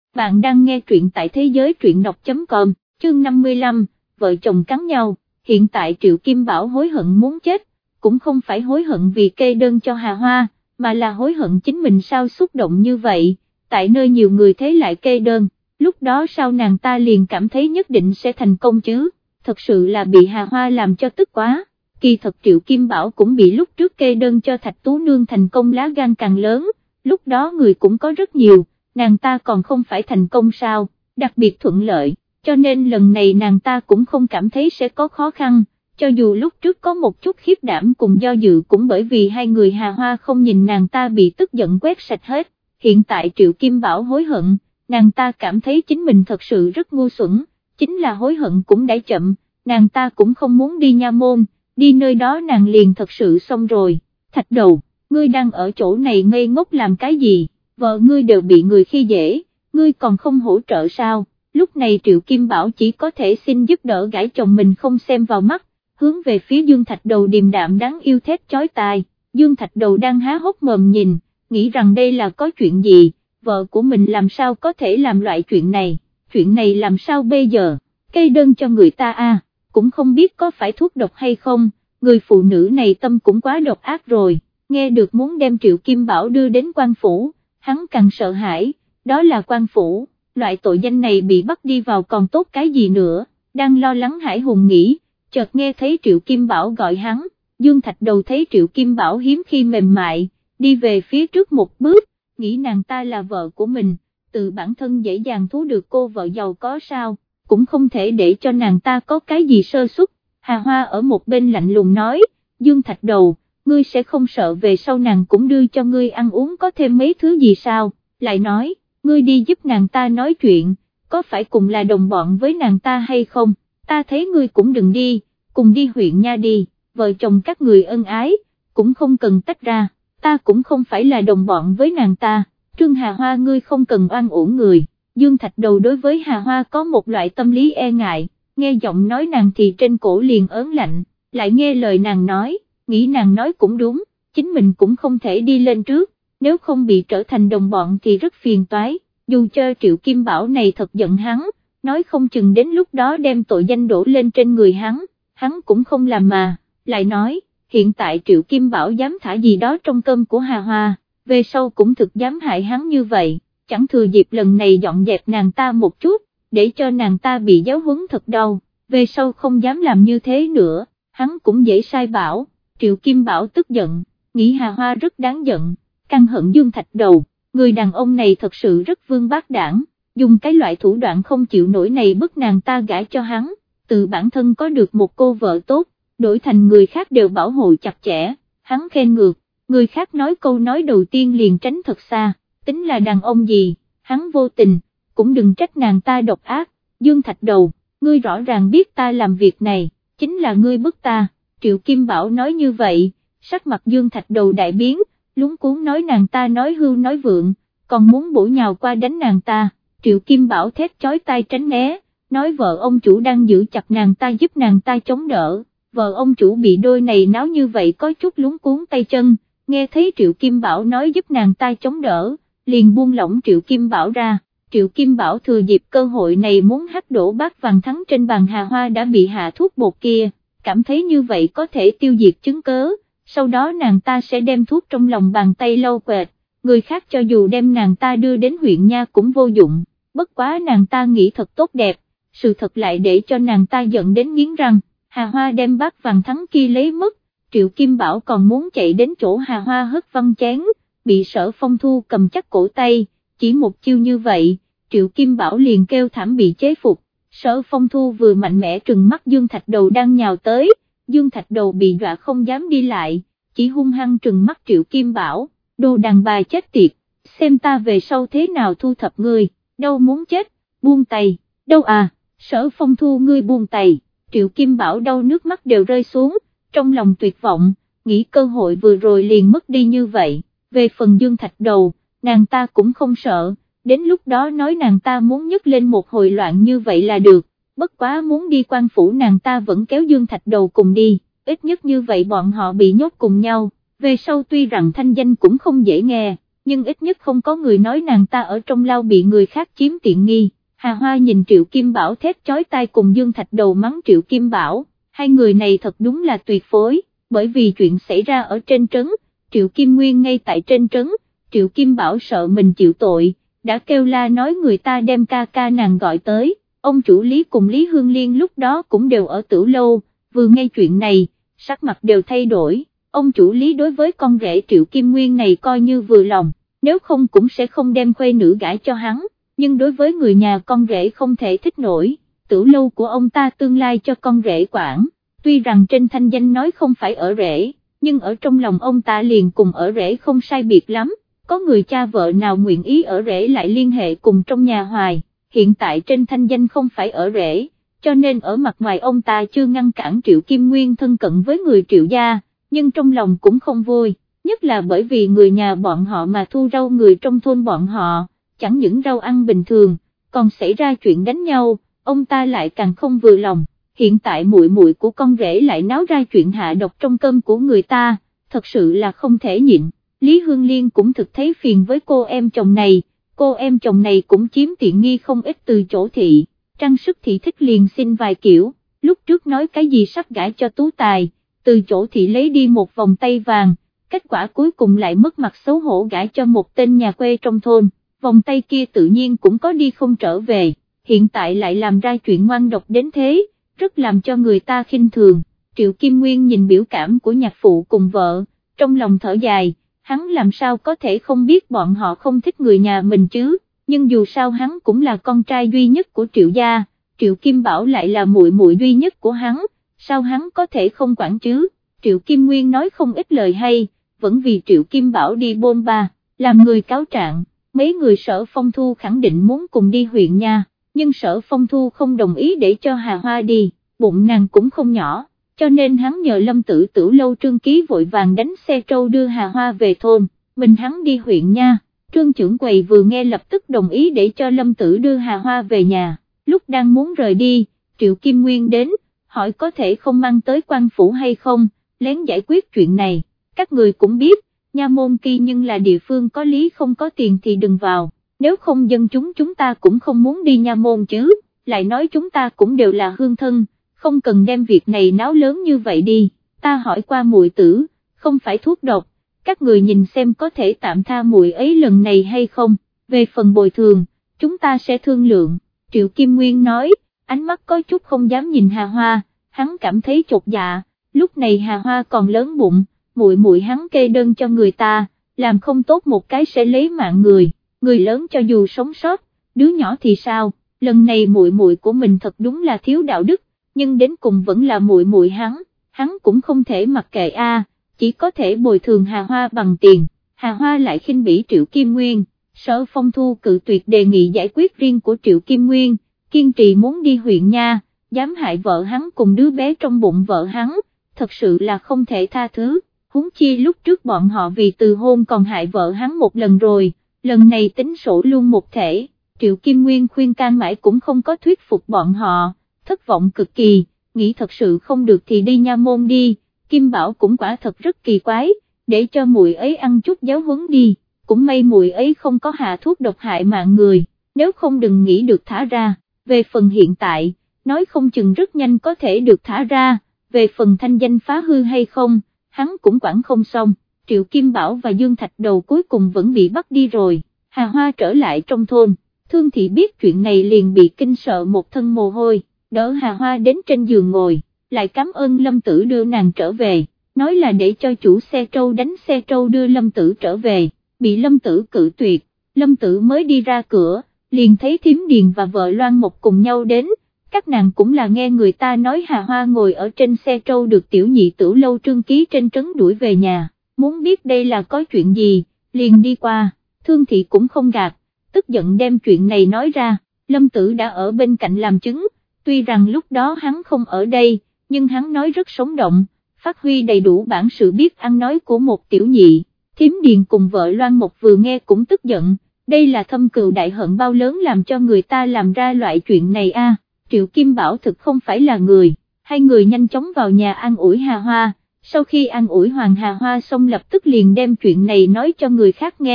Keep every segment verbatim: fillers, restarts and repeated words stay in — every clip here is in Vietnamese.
Bạn đang nghe truyện tại thế giới truyện đọc chấm com, chương năm mươi lăm, vợ chồng cắn nhau. Hiện tại Triệu Kim Bảo hối hận muốn chết, cũng không phải hối hận vì kê đơn cho Hà Hoa, mà là hối hận chính mình sao xúc động như vậy, tại nơi nhiều người thấy lại kê đơn, lúc đó sao nàng ta liền cảm thấy nhất định sẽ thành công chứ, thật sự là bị Hà Hoa làm cho tức quá. Kỳ thật Triệu Kim Bảo cũng bị lúc trước kê đơn cho Thạch Tú Nương thành công lá gan càng lớn, lúc đó người cũng có rất nhiều, nàng ta còn không phải thành công sao, đặc biệt thuận lợi, cho nên lần này nàng ta cũng không cảm thấy sẽ có khó khăn, cho dù lúc trước có một chút khiếp đảm cùng do dự cũng bởi vì hai người Hà Hoa không nhìn nàng ta bị tức giận quét sạch hết, hiện tại Triệu Kim Bảo hối hận, nàng ta cảm thấy chính mình thật sự rất ngu xuẩn, chính là hối hận cũng đã chậm, nàng ta cũng không muốn đi nha môn, đi nơi đó nàng liền thật sự xong rồi. Thạch Đầu, ngươi đang ở chỗ này ngây ngốc làm cái gì, vợ ngươi đều bị người khi dễ, ngươi còn không hỗ trợ sao? Lúc này Triệu Kim Bảo chỉ có thể xin giúp đỡ gái chồng mình không xem vào mắt, hướng về phía Dương Thạch Đầu điềm đạm đáng yêu thét chói tai. Dương Thạch Đầu đang há hốc mồm nhìn, nghĩ rằng đây là có chuyện gì, vợ của mình làm sao có thể làm loại chuyện này, chuyện này làm sao bây giờ, cây đơn cho người ta a, cũng không biết có phải thuốc độc hay không, người phụ nữ này tâm cũng quá độc ác rồi, nghe được muốn đem Triệu Kim Bảo đưa đến quan phủ, hắn càng sợ hãi, đó là quan phủ, loại tội danh này bị bắt đi vào còn tốt cái gì nữa, đang lo lắng Hải Hùng nghĩ, chợt nghe thấy Triệu Kim Bảo gọi hắn, Dương Thạch Đầu thấy Triệu Kim Bảo hiếm khi mềm mại, đi về phía trước một bước, nghĩ nàng ta là vợ của mình, tự bản thân dễ dàng thú được cô vợ giàu có sao, cũng không thể để cho nàng ta có cái gì sơ suất. Hà Hoa ở một bên lạnh lùng nói, Dương Thạch Đầu, ngươi sẽ không sợ về sau nàng cũng đưa cho ngươi ăn uống có thêm mấy thứ gì sao, lại nói, ngươi đi giúp nàng ta nói chuyện, có phải cùng là đồng bọn với nàng ta hay không, ta thấy ngươi cũng đừng đi, cùng đi huyện nha đi, vợ chồng các người ân ái, cũng không cần tách ra, ta cũng không phải là đồng bọn với nàng ta, Trương Hà Hoa ngươi không cần oan uổng người. Dương Thạch Đầu đối với Hà Hoa có một loại tâm lý e ngại, nghe giọng nói nàng thì trên cổ liền ớn lạnh, lại nghe lời nàng nói, nghĩ nàng nói cũng đúng, chính mình cũng không thể đi lên trước, nếu không bị trở thành đồng bọn thì rất phiền toái, dù cho Triệu Kim Bảo này thật giận hắn, nói không chừng đến lúc đó đem tội danh đổ lên trên người hắn, hắn cũng không làm mà, lại nói, hiện tại Triệu Kim Bảo dám thả gì đó trong cơm của Hà Hoa, về sau cũng thực dám hại hắn như vậy, chẳng thừa dịp lần này dọn dẹp nàng ta một chút, để cho nàng ta bị giáo huấn thật đau, về sau không dám làm như thế nữa, hắn cũng dễ sai bảo. Triệu Kim Bảo tức giận, nghĩ Hà Hoa rất đáng giận, căm hận Dương Thạch Đầu, người đàn ông này thật sự rất vương bát đảng, dùng cái loại thủ đoạn không chịu nổi này bức nàng ta gả cho hắn, từ bản thân có được một cô vợ tốt, đổi thành người khác đều bảo hộ chặt chẽ, hắn khen ngược, người khác nói câu nói đầu tiên liền tránh thật xa, tính là đàn ông gì, hắn vô tình, cũng đừng trách nàng ta độc ác, Dương Thạch Đầu, ngươi rõ ràng biết ta làm việc này, chính là ngươi bức ta. Triệu Kim Bảo nói như vậy, sắc mặt Dương Thạch Đầu đại biến, lúng cuốn nói nàng ta nói hưu nói vượng, còn muốn bổ nhào qua đánh nàng ta, Triệu Kim Bảo thét chói tai tránh né, nói vợ ông chủ đang giữ chặt nàng ta giúp nàng ta chống đỡ, vợ ông chủ bị đôi này náo như vậy có chút lúng cuốn tay chân, nghe thấy Triệu Kim Bảo nói giúp nàng ta chống đỡ, liền buông lỏng Triệu Kim Bảo ra, Triệu Kim Bảo thừa dịp cơ hội này muốn hất đổ bát vàng thắng trên bàn Hà Hoa đã bị hạ thuốc bột kia, cảm thấy như vậy có thể tiêu diệt chứng cớ, sau đó nàng ta sẽ đem thuốc trong lòng bàn tay lau quệt, người khác cho dù đem nàng ta đưa đến huyện nha cũng vô dụng, bất quá nàng ta nghĩ thật tốt đẹp, sự thật lại để cho nàng ta giận đến nghiến răng, Hà Hoa đem bát vàng thắng kia lấy mất, Triệu Kim Bảo còn muốn chạy đến chỗ Hà Hoa hất văng chén, bị Sở Phong Thu cầm chắc cổ tay, chỉ một chiêu như vậy, Triệu Kim Bảo liền kêu thảm bị chế phục. Sở Phong Thu vừa mạnh mẽ trừng mắt Dương Thạch Đầu đang nhào tới, Dương Thạch Đầu bị dọa không dám đi lại, chỉ hung hăng trừng mắt Triệu Kim Bảo, đồ đàn bà chết tiệt, xem ta về sau thế nào thu thập ngươi, đâu muốn chết, buông tay, đâu à, Sở Phong Thu ngươi buông tay, Triệu Kim Bảo đau nước mắt đều rơi xuống, trong lòng tuyệt vọng, nghĩ cơ hội vừa rồi liền mất đi như vậy, về phần Dương Thạch Đầu, nàng ta cũng không sợ. Đến lúc đó nói nàng ta muốn nhấc lên một hồi loạn như vậy là được, bất quá muốn đi quan phủ nàng ta vẫn kéo Dương Thạch Đầu cùng đi, ít nhất như vậy bọn họ bị nhốt cùng nhau, về sau tuy rằng thanh danh cũng không dễ nghe, nhưng ít nhất không có người nói nàng ta ở trong lao bị người khác chiếm tiện nghi. Hà Hoa nhìn Triệu Kim Bảo thét chói tai cùng Dương Thạch Đầu mắng Triệu Kim Bảo, hai người này thật đúng là tuyệt phối, bởi vì chuyện xảy ra ở trên trấn, Triệu Kim Nguyên ngay tại trên trấn, Triệu Kim Bảo sợ mình chịu tội, đã kêu la nói người ta đem ca ca nàng gọi tới, ông chủ Lý cùng Lý Hương Liên lúc đó cũng đều ở Tử Lâu, vừa nghe chuyện này, sắc mặt đều thay đổi, ông chủ Lý đối với con rể Triệu Kim Nguyên này coi như vừa lòng, nếu không cũng sẽ không đem khuê nữ gả cho hắn, nhưng đối với người nhà con rể không thể thích nổi, Tử Lâu của ông ta tương lai cho con rể quản, tuy rằng trên thanh danh nói không phải ở rể, nhưng ở trong lòng ông ta liền cùng ở rể không sai biệt lắm, có người cha vợ nào nguyện ý ở rể lại liên hệ cùng trong nhà hoài, hiện tại trên thanh danh không phải ở rể, cho nên ở mặt ngoài ông ta chưa ngăn cản Triệu Kim Nguyên thân cận với người Triệu gia, nhưng trong lòng cũng không vui, nhất là bởi vì người nhà bọn họ mà thu rau người trong thôn bọn họ, chẳng những rau ăn bình thường, còn xảy ra chuyện đánh nhau, ông ta lại càng không vừa lòng, hiện tại muội muội của con rể lại náo ra chuyện hạ độc trong cơm của người ta, thật sự là không thể nhịn. Lý Hương Liên cũng thực thấy phiền với cô em chồng này, cô em chồng này cũng chiếm tiện nghi không ít từ chỗ thị, trang sức thị thích liền xin vài kiểu, lúc trước nói cái gì sắp gả cho Tú Tài, từ chỗ thị lấy đi một vòng tay vàng, kết quả cuối cùng lại mất mặt xấu hổ gả cho một tên nhà quê trong thôn, vòng tay kia tự nhiên cũng có đi không trở về, hiện tại lại làm ra chuyện ngoan độc đến thế, rất làm cho người ta khinh thường. Triệu Kim Nguyên nhìn biểu cảm của nhạc phụ cùng vợ, trong lòng thở dài, hắn làm sao có thể không biết bọn họ không thích người nhà mình chứ, nhưng dù sao hắn cũng là con trai duy nhất của Triệu gia, Triệu Kim Bảo lại là muội muội duy nhất của hắn, sao hắn có thể không quản chứ. Triệu Kim Nguyên nói không ít lời hay, vẫn vì Triệu Kim Bảo đi bôn ba, làm người cáo trạng, mấy người Sở Phong Thu khẳng định muốn cùng đi huyện nha, nhưng Sở Phong Thu không đồng ý để cho Hà Hoa đi, bụng nàng cũng không nhỏ, cho nên hắn nhờ Lâm Tử Tử Lâu Trương Ký vội vàng đánh xe trâu đưa Hà Hoa về thôn, mình hắn đi huyện nha. Trương trưởng quầy vừa nghe lập tức đồng ý để cho Lâm Tử đưa Hà Hoa về nhà, lúc đang muốn rời đi, Triệu Kim Nguyên đến, hỏi có thể không mang tới quan phủ hay không, lén giải quyết chuyện này, các người cũng biết, nha môn kia nhưng là địa phương có lý không có tiền thì đừng vào, nếu không dân chúng chúng ta cũng không muốn đi nha môn chứ, lại nói chúng ta cũng đều là hương thân, không cần đem việc này náo lớn như vậy đi, ta hỏi qua muội tử, không phải thuốc độc, các người nhìn xem có thể tạm tha muội ấy lần này hay không, về phần bồi thường, chúng ta sẽ thương lượng, Triệu Kim Nguyên nói, ánh mắt có chút không dám nhìn Hà Hoa, hắn cảm thấy chột dạ, lúc này Hà Hoa còn lớn bụng, muội muội hắn kê đơn cho người ta, làm không tốt một cái sẽ lấy mạng người, người lớn cho dù sống sót, đứa nhỏ thì sao, lần này muội muội của mình thật đúng là thiếu đạo đức, nhưng đến cùng vẫn là muội muội hắn, hắn cũng không thể mặc kệ a. Chỉ có thể bồi thường Hà Hoa bằng tiền, Hà Hoa lại khinh bỉ Triệu Kim Nguyên, Sở Phong Thu cự tuyệt đề nghị giải quyết riêng của Triệu Kim Nguyên, kiên trì muốn đi huyện nha, dám hại vợ hắn cùng đứa bé trong bụng vợ hắn, thật sự là không thể tha thứ, huống chi lúc trước bọn họ vì từ hôn còn hại vợ hắn một lần rồi, lần này tính sổ luôn một thể, Triệu Kim Nguyên khuyên can mãi cũng không có thuyết phục bọn họ, thất vọng cực kỳ, nghĩ thật sự không được thì đi nha môn đi. Kim Bảo cũng quả thật rất kỳ quái, để cho muội ấy ăn chút giáo huấn đi, cũng may muội ấy không có hạ thuốc độc hại mạng người, nếu không đừng nghĩ được thả ra, về phần hiện tại, nói không chừng rất nhanh có thể được thả ra, về phần thanh danh phá hư hay không, hắn cũng quản không xong, Triệu Kim Bảo và Dương Thạch Đầu cuối cùng vẫn bị bắt đi rồi, Hà Hoa trở lại trong thôn, Thương Thị biết chuyện này liền bị kinh sợ một thân mồ hôi, đỡ Hà Hoa đến trên giường ngồi, lại cảm ơn Lâm Tử đưa nàng trở về, nói là để cho chủ xe trâu đánh xe trâu đưa Lâm Tử trở về, bị Lâm Tử cự tuyệt, Lâm Tử mới đi ra cửa, liền thấy Thím Điền và vợ Loan Mộc cùng nhau đến, các nàng cũng là nghe người ta nói Hà Hoa ngồi ở trên xe trâu được tiểu nhị Tử Lâu Trương Ký trên trấn đuổi về nhà, muốn biết đây là có chuyện gì, liền đi qua, Thương Thị cũng không gạt, tức giận đem chuyện này nói ra, Lâm Tử đã ở bên cạnh làm chứng, tuy rằng lúc đó hắn không ở đây, nhưng hắn nói rất sống động, phát huy đầy đủ bản sự biết ăn nói của một tiểu nhị, Thím Điền cùng vợ Loan Mộc vừa nghe cũng tức giận, đây là thâm cừu đại hận bao lớn làm cho người ta làm ra loại chuyện này a. Triệu Kim Bảo thực không phải là người, hai người nhanh chóng vào nhà an ủi Hà Hoa, sau khi an ủi Hoàng Hà Hoa xong lập tức liền đem chuyện này nói cho người khác nghe,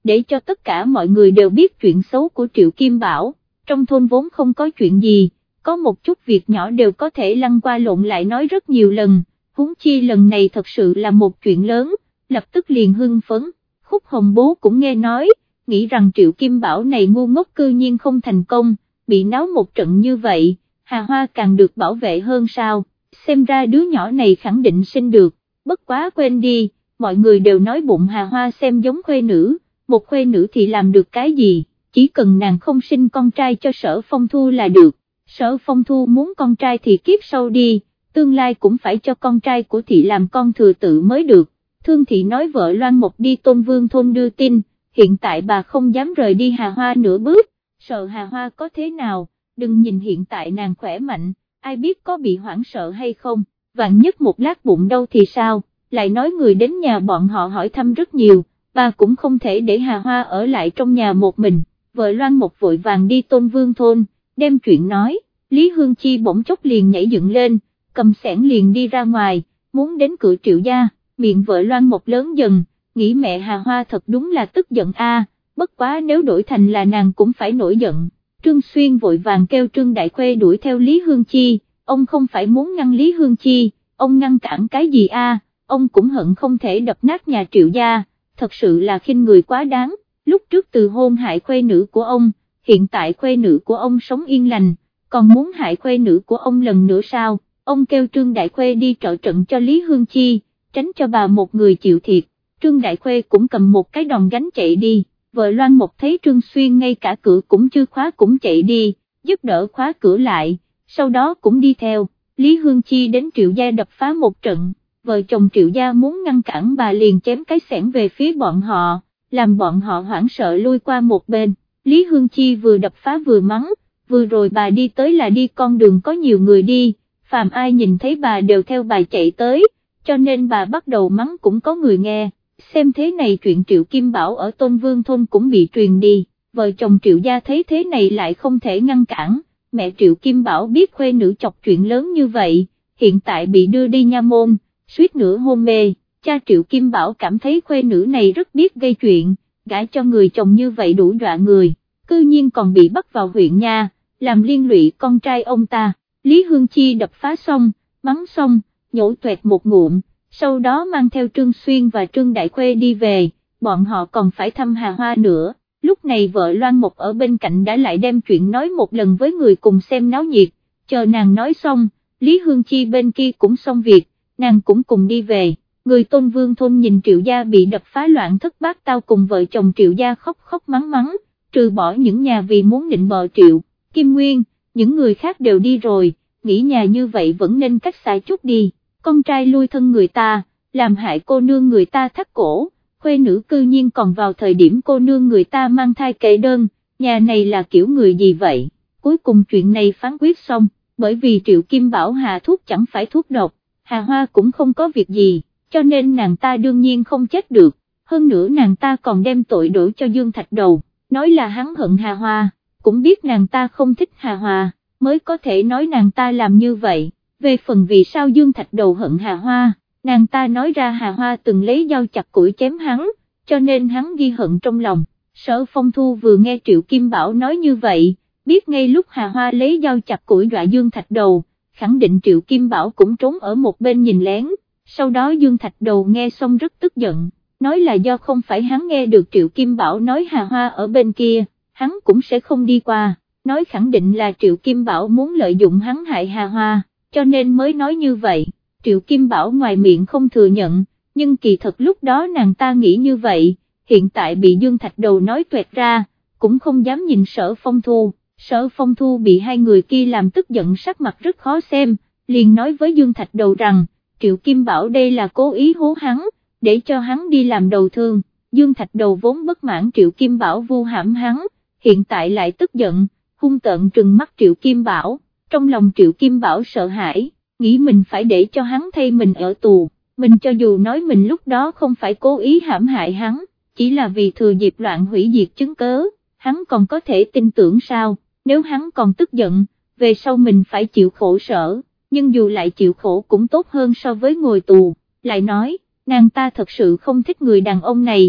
để cho tất cả mọi người đều biết chuyện xấu của Triệu Kim Bảo. Trong thôn vốn không có chuyện gì, có một chút việc nhỏ đều có thể lăn qua lộn lại nói rất nhiều lần, huống chi lần này thật sự là một chuyện lớn, lập tức liền hưng phấn. Khúc Hồng bố cũng nghe nói, nghĩ rằng Triệu Kim Bảo này ngu ngốc cư nhiên không thành công, bị náo một trận như vậy, Hà Hoa càng được bảo vệ hơn sao, xem ra đứa nhỏ này khẳng định sinh được, bất quá quên đi, mọi người đều nói bụng Hà Hoa xem giống khuê nữ, một khuê nữ thì làm được cái gì, chỉ cần nàng không sinh con trai cho Sở Phong Thu là được. Sở Phong Thu muốn con trai thì kiếp sau đi, tương lai cũng phải cho con trai của thị làm con thừa tự mới được. Thương thị nói vợ Loan Mộc đi Tôn Vương thôn đưa tin, hiện tại bà không dám rời đi Hà Hoa nửa bước, sợ Hà Hoa có thế nào, đừng nhìn hiện tại nàng khỏe mạnh, ai biết có bị hoảng sợ hay không, vạn nhất một lát bụng đau thì sao, lại nói người đến nhà bọn họ hỏi thăm rất nhiều, bà cũng không thể để Hà Hoa ở lại trong nhà một mình. Vợ Loan Mộc vội vàng đi Tôn Vương thôn, đem chuyện nói, Lý Hương Chi bỗng chốc liền nhảy dựng lên, cầm xẻng liền đi ra ngoài, muốn đến cửa Triệu gia, miệng vợ Loan Mộc lớn dần, nghĩ mẹ Hà Hoa thật đúng là tức giận a, bất quá nếu đổi thành là nàng cũng phải nổi giận. Trương Xuyên vội vàng kêu Trương Đại Khuê đuổi theo Lý Hương Chi, ông không phải muốn ngăn Lý Hương Chi, ông ngăn cản cái gì a, ông cũng hận không thể đập nát nhà Triệu gia, thật sự là khinh người quá đáng. Lúc trước từ hôn hại khuê nữ của ông, hiện tại khuê nữ của ông sống yên lành, còn muốn hại khuê nữ của ông lần nữa sao, ông kêu Trương Đại Khuê đi trợ trận cho Lý Hương Chi, tránh cho bà một người chịu thiệt. Trương Đại Khuê cũng cầm một cái đòn gánh chạy đi, vợ Loan Mộc thấy Trương Xuyên ngay cả cửa cũng chưa khóa cũng chạy đi, giúp đỡ khóa cửa lại, sau đó cũng đi theo. Lý Hương Chi đến Triệu gia đập phá một trận, vợ chồng Triệu gia muốn ngăn cản bà liền chém cái xẻng về phía bọn họ, làm bọn họ hoảng sợ lui qua một bên. Lý Hương Chi vừa đập phá vừa mắng, vừa rồi bà đi tới là đi con đường có nhiều người đi, phàm ai nhìn thấy bà đều theo bà chạy tới, cho nên bà bắt đầu mắng cũng có người nghe. Xem thế này chuyện Triệu Kim Bảo ở Tôn Vương thôn cũng bị truyền đi, vợ chồng Triệu gia thấy thế này lại không thể ngăn cản, mẹ Triệu Kim Bảo biết khuê nữ chọc chuyện lớn như vậy, hiện tại bị đưa đi nha môn, suýt nữa hôn mê. Cha Triệu Kim Bảo cảm thấy khuê nữ này rất biết gây chuyện, gả cho người chồng như vậy đủ dọa người, cư nhiên còn bị bắt vào huyện nha, làm liên lụy con trai ông ta. Lý Hương Chi đập phá xong, mắng xong, nhổ tuẹt một ngụm, sau đó mang theo Trương Xuyên và Trương Đại Khuê đi về, bọn họ còn phải thăm Hà Hoa nữa. Lúc này vợ Loan Mộc ở bên cạnh đã lại đem chuyện nói một lần với người cùng xem náo nhiệt, chờ nàng nói xong, Lý Hương Chi bên kia cũng xong việc, nàng cũng cùng đi về. Người Tôn Vương thôn nhìn Triệu gia bị đập phá loạn thất bát tao cùng vợ chồng Triệu gia khóc khóc mắng mắng, trừ bỏ những nhà vì muốn nịnh bợ Triệu Kim Nguyên, những người khác đều đi rồi, nghĩ nhà như vậy vẫn nên cách xa chút đi, con trai lui thân người ta, làm hại cô nương người ta thắt cổ, khuê nữ cư nhiên còn vào thời điểm cô nương người ta mang thai kệ đơn, nhà này là kiểu người gì vậy. Cuối cùng chuyện này phán quyết xong, bởi vì Triệu Kim Bảo hạ thuốc chẳng phải thuốc độc, Hà Hoa cũng không có việc gì, cho nên nàng ta đương nhiên không chết được, hơn nữa nàng ta còn đem tội đổ cho Dương Thạch Đầu, nói là hắn hận Hà Hoa, cũng biết nàng ta không thích Hà Hoa, mới có thể nói nàng ta làm như vậy. Về phần vì sao Dương Thạch Đầu hận Hà Hoa, nàng ta nói ra Hà Hoa từng lấy dao chặt củi chém hắn, cho nên hắn ghi hận trong lòng. Sở Phong Thu vừa nghe Triệu Kim Bảo nói như vậy, biết ngay lúc Hà Hoa lấy dao chặt củi dọa Dương Thạch Đầu, khẳng định Triệu Kim Bảo cũng trốn ở một bên nhìn lén. Sau đó Dương Thạch Đầu nghe xong rất tức giận, nói là do không phải hắn nghe được Triệu Kim Bảo nói Hà Hoa ở bên kia, hắn cũng sẽ không đi qua, nói khẳng định là Triệu Kim Bảo muốn lợi dụng hắn hại Hà Hoa, cho nên mới nói như vậy. Triệu Kim Bảo ngoài miệng không thừa nhận, nhưng kỳ thật lúc đó nàng ta nghĩ như vậy, hiện tại bị Dương Thạch Đầu nói tuẹt ra, cũng không dám nhìn Sở Phong Thu. Sở Phong Thu bị hai người kia làm tức giận sắc mặt rất khó xem, liền nói với Dương Thạch Đầu rằng, Triệu Kim Bảo đây là cố ý hố hắn, để cho hắn đi làm đầu thương. Dương Thạch Đầu vốn bất mãn Triệu Kim Bảo vu hãm hắn, hiện tại lại tức giận, hung tợn trừng mắt Triệu Kim Bảo, trong lòng Triệu Kim Bảo sợ hãi, nghĩ mình phải để cho hắn thay mình ở tù, mình cho dù nói mình lúc đó không phải cố ý hãm hại hắn, chỉ là vì thừa dịp loạn hủy diệt chứng cớ, hắn còn có thể tin tưởng sao, nếu hắn còn tức giận, về sau mình phải chịu khổ sở, nhưng dù lại chịu khổ cũng tốt hơn so với ngồi tù, lại nói, nàng ta thật sự không thích người đàn ông này,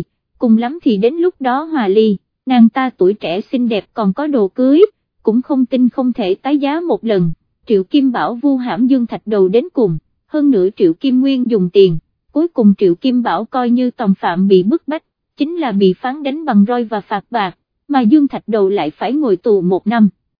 cùng lắm thì đến lúc đó hòa ly, nàng ta tuổi trẻ xinh đẹp còn có đồ cưới, cũng không tin không thể tái giá một lần. Triệu Kim Bảo vu hãm Dương Thạch Đầu đến cùng, hơn nữa Triệu Kim Nguyên dùng tiền, cuối cùng Triệu Kim Bảo coi như tòng phạm bị bức bách, chính là bị phán đánh bằng roi và phạt bạc, mà Dương Thạch Đầu lại phải ngồi tù một năm.